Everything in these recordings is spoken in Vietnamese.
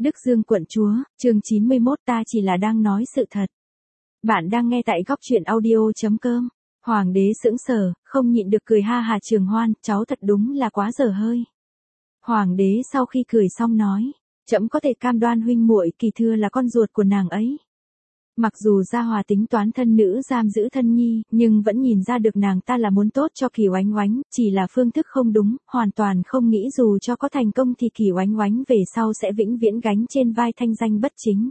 Đức Dương quận chúa, chương 91 ta chỉ là đang nói sự thật. Bạn đang nghe tại góc truyện audio.com. Hoàng đế sững sờ, không nhịn được cười ha hà Trường Hoan, cháu thật đúng là quá dở hơi. Hoàng đế sau khi cười xong nói, trẫm có thể cam đoan huynh muội Kỳ Thừa là con ruột của nàng ấy. Mặc dù Gia Hòa tính toán thân nữ giam giữ thân nhi, nhưng vẫn nhìn ra được nàng ta là muốn tốt cho Kỳ Oánh Oánh, chỉ là phương thức không đúng, hoàn toàn không nghĩ dù cho có thành công thì Kỳ Oánh Oánh về sau sẽ vĩnh viễn gánh trên vai thanh danh bất chính.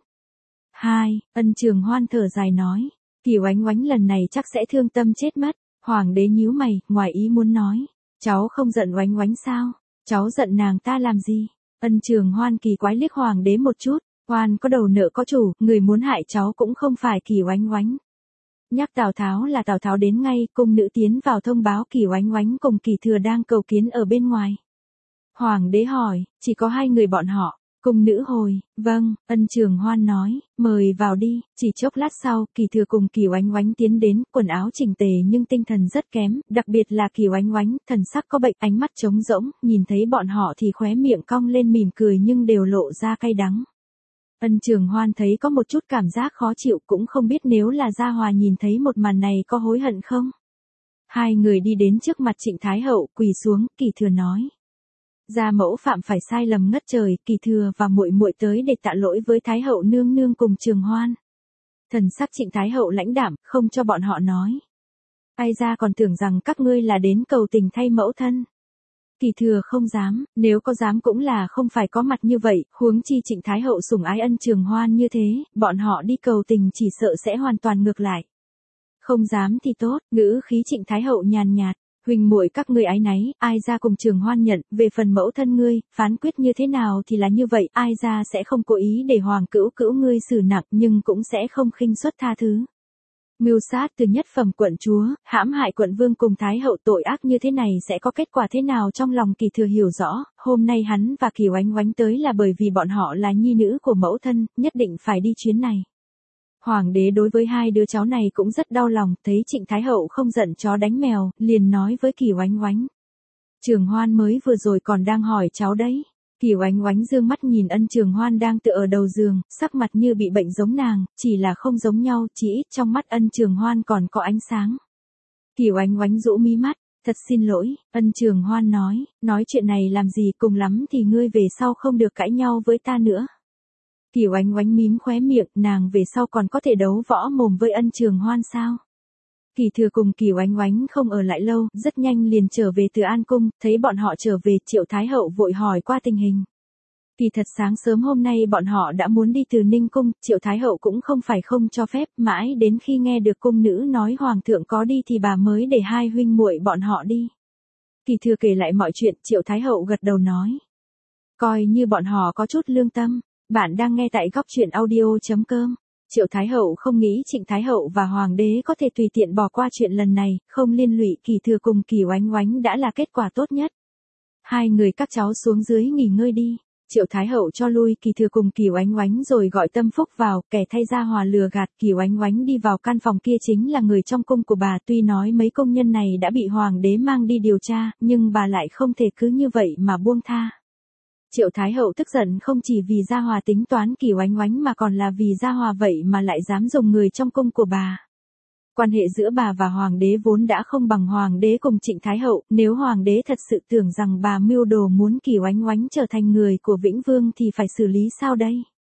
2. Ân Trường Hoan thở dài nói, Kỳ Oánh Oánh lần này chắc sẽ thương tâm chết mất. Hoàng đế nhíu mày, ngoài ý muốn nói, cháu không giận Oánh Oánh sao? Cháu giận nàng ta làm gì? Ân Trường Hoan kỳ quái liếc Hoàng đế một chút. Oan có đầu nợ có chủ, người muốn hại cháu cũng không phải Kỳ Oánh Oánh. Nhắc Tào Tháo là Tào Tháo đến ngay, cung nữ tiến vào thông báo Kỳ Oánh Oánh cùng Kỳ Thừa đang cầu kiến ở bên ngoài. Hoàng đế hỏi, chỉ có hai người bọn họ. Cung nữ hồi, vâng. Ân Trường Hoan nói, mời vào đi. Chỉ chốc lát sau, Kỳ Thừa cùng Kỳ Oánh Oánh tiến đến, quần áo chỉnh tề nhưng tinh thần rất kém, đặc biệt là Kỳ Oánh Oánh, thần sắc có bệnh, ánh mắt trống rỗng, nhìn thấy bọn họ thì khóe miệng cong lên mỉm cười nhưng đều lộ ra cay đắng. Ân Trường Hoan thấy có một chút cảm giác khó chịu, cũng không biết nếu là Gia Hòa nhìn thấy một màn này có hối hận không. Hai người đi đến trước mặt Trịnh Thái Hậu, quỳ xuống, Kỳ Thừa nói. Gia mẫu phạm phải sai lầm ngất trời, Kỳ Thừa và muội muội tới để tạ lỗi với Thái Hậu nương nương cùng Trường Hoan. Thần sắc Trịnh Thái Hậu lãnh đạm, không cho bọn họ nói. Ai ra còn tưởng rằng các ngươi là đến cầu tình thay mẫu thân. Kỳ Thừa không dám, nếu có dám cũng là không phải có mặt như vậy, huống chi Trịnh Thái Hậu sủng ái Ân Trường Hoan như thế, bọn họ đi cầu tình chỉ sợ sẽ hoàn toàn ngược lại. Không dám thì tốt, ngữ khí Trịnh Thái Hậu nhàn nhạt, huynh muội các ngươi ái náy, ai ra cùng Trường Hoan nhận, về phần mẫu thân ngươi, phán quyết như thế nào thì là như vậy, ai ra sẽ không cố ý để Hoàng cữu cữu ngươi xử nặng nhưng cũng sẽ không khinh suất tha thứ. Mưu sát từ nhất phẩm quận chúa, hãm hại quận vương cùng Thái Hậu, tội ác như thế này sẽ có kết quả thế nào trong lòng Kỳ Thừa hiểu rõ, hôm nay hắn và Kỳ Oánh Oánh tới là bởi vì bọn họ là nhi nữ của mẫu thân, nhất định phải đi chuyến này. Hoàng đế đối với hai đứa cháu này cũng rất đau lòng, thấy Trịnh Thái Hậu không giận chó đánh mèo, liền nói với Kỳ Oánh Oánh. Trường Hoan mới vừa rồi còn đang hỏi cháu đấy. Kỳ Oánh Oánh dương mắt nhìn Ân Trường Hoan đang tựa ở đầu giường, sắc mặt như bị bệnh giống nàng, chỉ là không giống nhau, chỉ ít trong mắt Ân Trường Hoan còn có ánh sáng. Kỳ Oánh Oánh rũ mí mắt, thật xin lỗi. Ân Trường Hoan nói chuyện này làm gì, cùng lắm thì ngươi về sau không được cãi nhau với ta nữa. Kỳ Oánh Oánh mím khóe miệng, nàng về sau còn có thể đấu võ mồm với Ân Trường Hoan sao? Kỳ Thừa cùng Kỳ Oánh Oánh không ở lại lâu, rất nhanh liền trở về từ An Cung, thấy bọn họ trở về, Triệu Thái Hậu vội hỏi qua tình hình. Kỳ thật sáng sớm hôm nay bọn họ đã muốn đi từ Ninh Cung, Triệu Thái Hậu cũng không phải không cho phép, mãi đến khi nghe được cung nữ nói Hoàng thượng có đi thì bà mới để hai huynh muội bọn họ đi. Kỳ Thừa kể lại mọi chuyện, Triệu Thái Hậu gật đầu nói. Coi như bọn họ có chút lương tâm. Bạn đang nghe tại góc truyện audio.com. Triệu Thái Hậu không nghĩ Trịnh Thái Hậu và Hoàng đế có thể tùy tiện bỏ qua chuyện lần này, không liên lụy Kỳ Thừa cùng Kỳ Oánh Oánh đã là kết quả tốt nhất. Hai người các cháu xuống dưới nghỉ ngơi đi. Triệu Thái Hậu cho lui Kỳ Thừa cùng Kỳ Oánh Oánh rồi gọi Tâm Phúc vào, kẻ thay Gia Hòa lừa gạt. Kỳ Oánh Oánh đi vào căn phòng kia chính là người trong cung của bà, tuy nói mấy công nhân này đã bị Hoàng đế mang đi điều tra, nhưng bà lại không thể cứ như vậy mà buông tha. Triệu Thái Hậu tức giận không chỉ vì Gia Hòa tính toán Kỳ Oánh Oánh mà còn là vì Gia Hòa vậy mà lại dám dùng người trong cung của bà. Quan hệ giữa bà và Hoàng đế vốn đã không bằng Hoàng đế cùng Trịnh Thái Hậu, nếu Hoàng đế thật sự tưởng rằng bà mưu đồ muốn Kỳ Oánh Oánh trở thành người của Vĩnh Vương thì phải xử lý sao đây?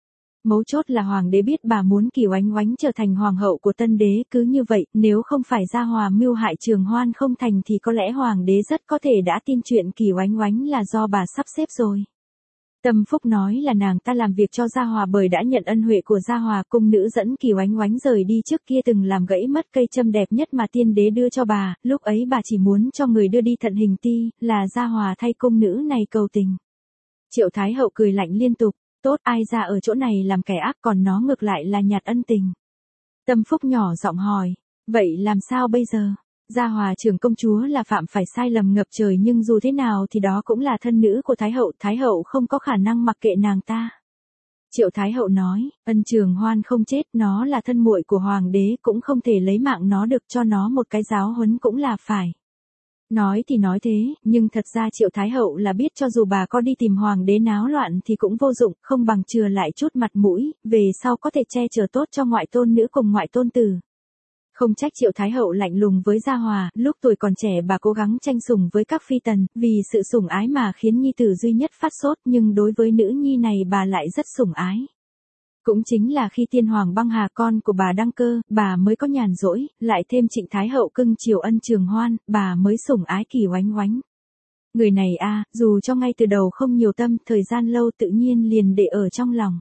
Mấu chốt là Hoàng đế biết bà muốn Kỳ Oánh Oánh trở thành hoàng hậu của tân đế, cứ như vậy, nếu không phải Gia Hòa mưu hại Trường Hoan không thành thì có lẽ Hoàng đế rất có thể đã tin chuyện Kỳ Oánh Oánh là do bà sắp xếp rồi. Tâm Phúc nói là nàng ta làm việc cho Gia Hòa bởi đã nhận ân huệ của Gia Hòa, cung nữ dẫn Kỳ Oánh Oánh rời đi trước kia từng làm gãy mất cây châm đẹp nhất mà tiên đế đưa cho bà, lúc ấy bà chỉ muốn cho người đưa đi thận hình ti, là Gia Hòa thay cung nữ này cầu tình. Triệu Thái Hậu cười lạnh liên tục, tốt, ai ra ở chỗ này làm kẻ ác còn nó ngược lại là nhặt ân tình. Tâm Phúc nhỏ giọng hỏi, vậy làm sao bây giờ? Gia Hòa trưởng công chúa là phạm phải sai lầm ngập trời nhưng dù thế nào thì đó cũng là thân nữ của Thái Hậu không có khả năng mặc kệ nàng ta. Triệu Thái Hậu nói, Ân Trường Hoan không chết, nó là thân muội của Hoàng đế cũng không thể lấy mạng nó được, cho nó một cái giáo huấn cũng là phải. Nói thì nói thế, nhưng thật ra Triệu Thái Hậu là biết cho dù bà có đi tìm hoàng đế náo loạn thì cũng vô dụng, không bằng chừa lại chút mặt mũi, về sau có thể che chở tốt cho ngoại tôn nữ cùng ngoại tôn tử. Không trách Triệu Thái Hậu lạnh lùng với Gia Hòa, lúc tuổi còn trẻ bà cố gắng tranh sủng với các phi tần, vì sự sủng ái mà khiến nhi tử duy nhất phát sốt, nhưng đối với nữ nhi này bà lại rất sủng ái. Cũng chính là khi tiên hoàng băng hà con của bà đăng cơ, bà mới có nhàn rỗi, lại thêm Trịnh Thái Hậu cưng chiều Ân Trường Hoan, bà mới sủng ái Kỳ Oánh Oánh. Người này dù cho ngay từ đầu không nhiều tâm, thời gian lâu tự nhiên liền để ở trong lòng.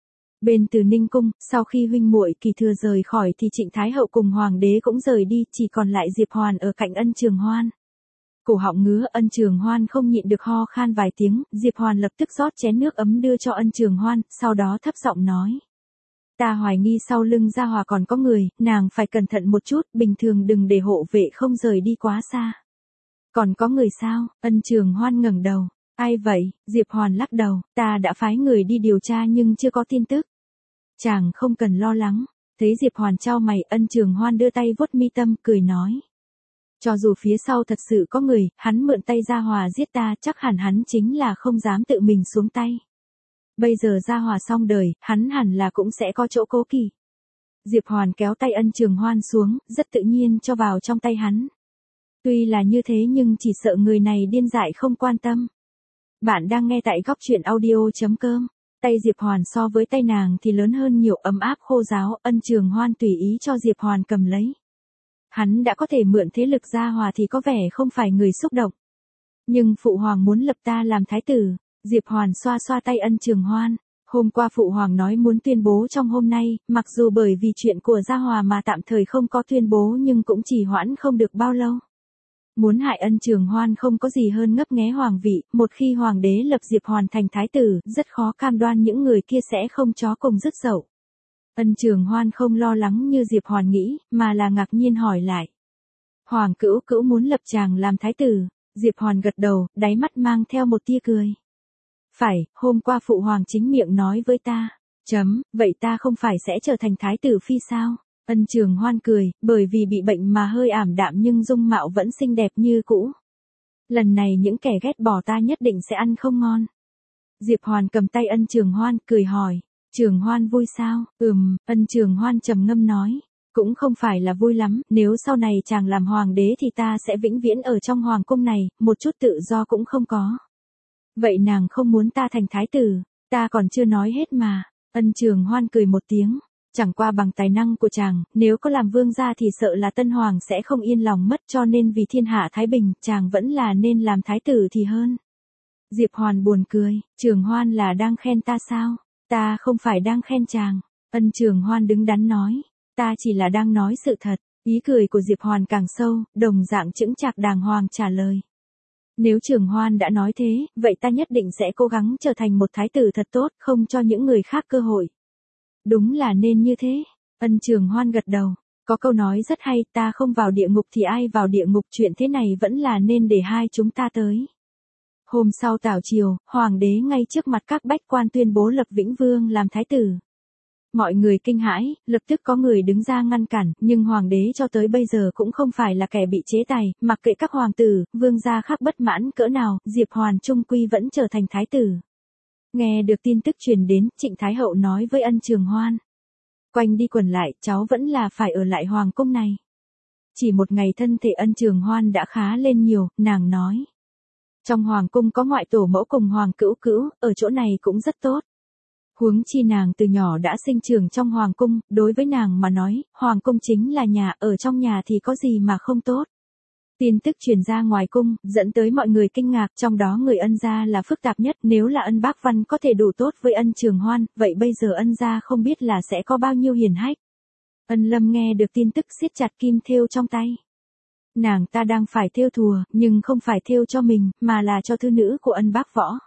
Bên Từ Ninh cung, sau khi huynh muội Kỳ Thừa rời khỏi thì Trịnh Thái Hậu cùng hoàng đế cũng rời đi, chỉ còn lại Diệp Hoàn ở cạnh Ân Trường Hoan. Cổ họng ngứa, Ân Trường Hoan không nhịn được ho khan vài tiếng, Diệp Hoàn lập tức rót chén nước ấm đưa cho Ân Trường Hoan, sau đó thấp giọng nói. Ta hoài nghi sau lưng Gia Hòa còn có người, nàng phải cẩn thận một chút, bình thường đừng để hộ vệ không rời đi quá xa. Còn có người sao? Ân Trường Hoan ngẩng đầu. Ai vậy? Diệp Hoàn lắc đầu, ta đã phái người đi điều tra nhưng chưa có tin tức. Chàng không cần lo lắng. Thấy Diệp Hoàn chau mày, Ân Trường Hoan đưa tay vuốt mi tâm, cười nói. Cho dù phía sau thật sự có người, hắn mượn tay Gia Hòa giết ta, chắc hẳn hắn chính là không dám tự mình xuống tay. Bây giờ Gia Hòa xong đời, hắn hẳn là cũng sẽ có chỗ cố kỵ. Diệp Hoàn kéo tay Ân Trường Hoan xuống, rất tự nhiên cho vào trong tay hắn. Tuy là như thế nhưng chỉ sợ người này điên dại không quan tâm. Bạn đang nghe tại góc truyện audio.com. Tay Diệp Hoàn so với tay nàng thì lớn hơn nhiều, ấm áp khô ráo, Ân Trường Hoan tùy ý cho Diệp Hoàn cầm lấy. Hắn đã có thể mượn thế lực Gia Hòa thì có vẻ không phải người xúc động. Nhưng Phụ Hoàng muốn lập ta làm thái tử. Diệp Hoàn xoa xoa tay Ân Trường Hoan. Hôm qua Phụ Hoàng nói muốn tuyên bố trong hôm nay, mặc dù bởi vì chuyện của Gia Hòa mà tạm thời không có tuyên bố nhưng cũng chỉ hoãn không được bao lâu. Muốn hại Ân Trường Hoan không có gì hơn ngấp nghé hoàng vị, một khi hoàng đế lập Diệp Hoàn thành thái tử, rất khó cam đoan những người kia sẽ không chó cùng rứt dậu. Ân Trường Hoan không lo lắng như Diệp Hoàn nghĩ, mà là ngạc nhiên hỏi lại. Hoàng cữu cữu muốn lập chàng làm thái tử. Diệp Hoàn gật đầu, đáy mắt mang theo một tia cười. Phải, hôm qua Phụ Hoàng chính miệng nói với ta. Vậy ta không phải sẽ trở thành thái tử phi sao? Ân Trường Hoan cười, bởi vì bị bệnh mà hơi ảm đạm nhưng dung mạo vẫn xinh đẹp như cũ. Lần này những kẻ ghét bỏ ta nhất định sẽ ăn không ngon. Diệp Hoàn cầm tay Ân Trường Hoan, cười hỏi. Trường Hoan vui sao? Ân Trường Hoan trầm ngâm nói. Cũng không phải là vui lắm, nếu sau này chàng làm hoàng đế thì ta sẽ vĩnh viễn ở trong hoàng cung này, một chút tự do cũng không có. Vậy nàng không muốn ta thành thái tử, ta còn chưa nói hết mà. Ân Trường Hoan cười một tiếng. Chẳng qua bằng tài năng của chàng, nếu có làm vương gia thì sợ là Tân Hoàng sẽ không yên lòng mất, cho nên vì thiên hạ thái bình, chàng vẫn là nên làm thái tử thì hơn. Diệp Hoàn buồn cười, Trường Hoan là đang khen ta sao? Ta không phải đang khen chàng. Ân Trường Hoan đứng đắn nói. Ta chỉ là đang nói sự thật. Ý cười của Diệp Hoàn càng sâu, đồng dạng chững chạc đàng hoàng trả lời. Nếu Trường Hoan đã nói thế, vậy ta nhất định sẽ cố gắng trở thành một thái tử thật tốt, không cho những người khác cơ hội. Đúng là nên như thế. Ân Trường Hoan gật đầu. Có câu nói rất hay, ta không vào địa ngục thì ai vào địa ngục, chuyện thế này vẫn là nên để hai chúng ta tới. Hôm sau tảo chiều, hoàng đế ngay trước mặt các bách quan tuyên bố lập Vĩnh Vương làm thái tử. Mọi người kinh hãi, lập tức có người đứng ra ngăn cản, nhưng hoàng đế cho tới bây giờ cũng không phải là kẻ bị chế tài, mặc kệ các hoàng tử, vương gia khác bất mãn cỡ nào, Diệp Hoàn chung quy vẫn trở thành thái tử. Nghe được tin tức truyền đến, Trịnh Thái Hậu nói với Ân Trường Hoan. Quanh đi quẩn lại, cháu vẫn là phải ở lại hoàng cung này. Chỉ một ngày thân thể Ân Trường Hoan đã khá lên nhiều, nàng nói. Trong hoàng cung có ngoại tổ mẫu cùng hoàng cữu cữu, ở chỗ này cũng rất tốt. Huống chi nàng từ nhỏ đã sinh trưởng trong hoàng cung, đối với nàng mà nói, hoàng cung chính là nhà, ở trong nhà thì có gì mà không tốt. Tin tức truyền ra ngoài cung, dẫn tới mọi người kinh ngạc, trong đó người Ân gia là phức tạp nhất, nếu là Ân Bác Văn có thể đủ tốt với Ân Trường Hoan, vậy bây giờ Ân gia không biết là sẽ có bao nhiêu hiển hách. Ân Lâm nghe được tin tức siết chặt kim thêu trong tay. Nàng ta đang phải thêu thùa, nhưng không phải thêu cho mình, mà là cho thư nữ của Ân Bác Võ.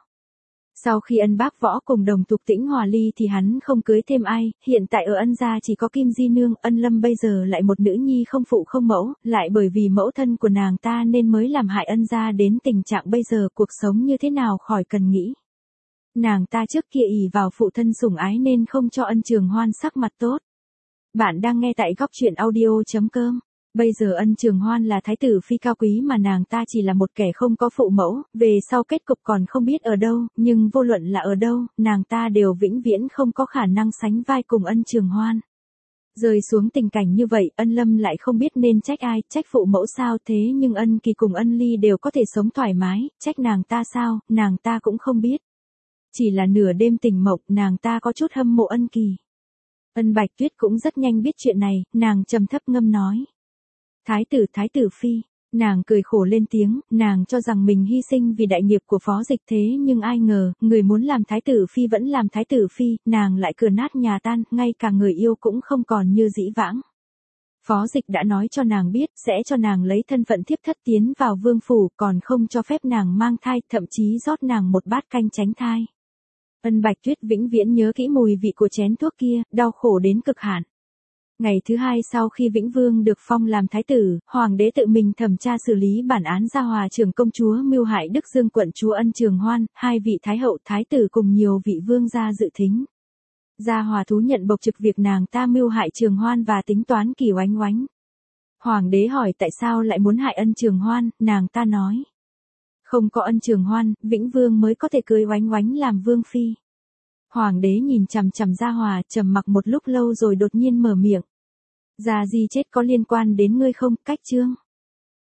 Sau khi Ân Bác Võ cùng đồng Tục Tĩnh hòa ly thì hắn không cưới thêm ai, hiện tại ở Ân gia chỉ có Kim Di Nương, Ân Lâm bây giờ lại một nữ nhi không phụ không mẫu, lại bởi vì mẫu thân của nàng ta nên mới làm hại Ân gia đến tình trạng bây giờ, cuộc sống như thế nào khỏi cần nghĩ. Nàng ta trước kia ỷ vào phụ thân sủng ái nên không cho Ân Trường Hoan sắc mặt tốt. Bạn đang nghe tại góc truyện audio.com. Bây giờ Ân Trường Hoan là thái tử phi cao quý mà nàng ta chỉ là một kẻ không có phụ mẫu, về sau kết cục còn không biết ở đâu, nhưng vô luận là ở đâu, nàng ta đều vĩnh viễn không có khả năng sánh vai cùng Ân Trường Hoan. Rơi xuống tình cảnh như vậy, Ân Lâm lại không biết nên trách ai, trách phụ mẫu sao, thế nhưng Ân Kỳ cùng Ân Ly đều có thể sống thoải mái, trách nàng ta sao, nàng ta cũng không biết. Chỉ là nửa đêm tỉnh mộng, nàng ta có chút hâm mộ Ân Kỳ. Ân Bạch Tuyết cũng rất nhanh biết chuyện này, nàng trầm thấp ngâm nói. Thái tử phi, nàng cười khổ lên tiếng, nàng cho rằng mình hy sinh vì đại nghiệp của Phó Dịch, thế nhưng ai ngờ, người muốn làm thái tử phi vẫn làm thái tử phi, nàng lại cửa nát nhà tan, ngay cả người yêu cũng không còn như dĩ vãng. Phó Dịch đã nói cho nàng biết, sẽ cho nàng lấy thân phận thiếp thất tiến vào vương phủ, còn không cho phép nàng mang thai, thậm chí rót nàng một bát canh tránh thai. Ân Bạch Tuyết vĩnh viễn nhớ kỹ mùi vị của chén thuốc kia, đau khổ đến cực hạn. Ngày thứ hai sau khi Vĩnh Vương được phong làm thái tử, hoàng đế tự mình thẩm tra xử lý bản án Gia Hòa trưởng công chúa mưu hại Đức Dương quận chúa Ân Trường Hoan, hai vị thái hậu thái tử cùng nhiều vị vương gia dự thính. Gia Hòa thú nhận bộc trực việc nàng ta mưu hại Trường Hoan và tính toán Kỳ Oánh Oánh. Hoàng đế hỏi tại sao lại muốn hại Ân Trường Hoan, nàng ta nói. Không có Ân Trường Hoan, Vĩnh Vương mới có thể cưới Oánh Oánh làm vương phi. Hoàng đế nhìn chằm chằm Gia Hòa, trầm mặc một lúc lâu rồi đột nhiên mở miệng. Gia Di chết có liên quan đến ngươi không, cách chương.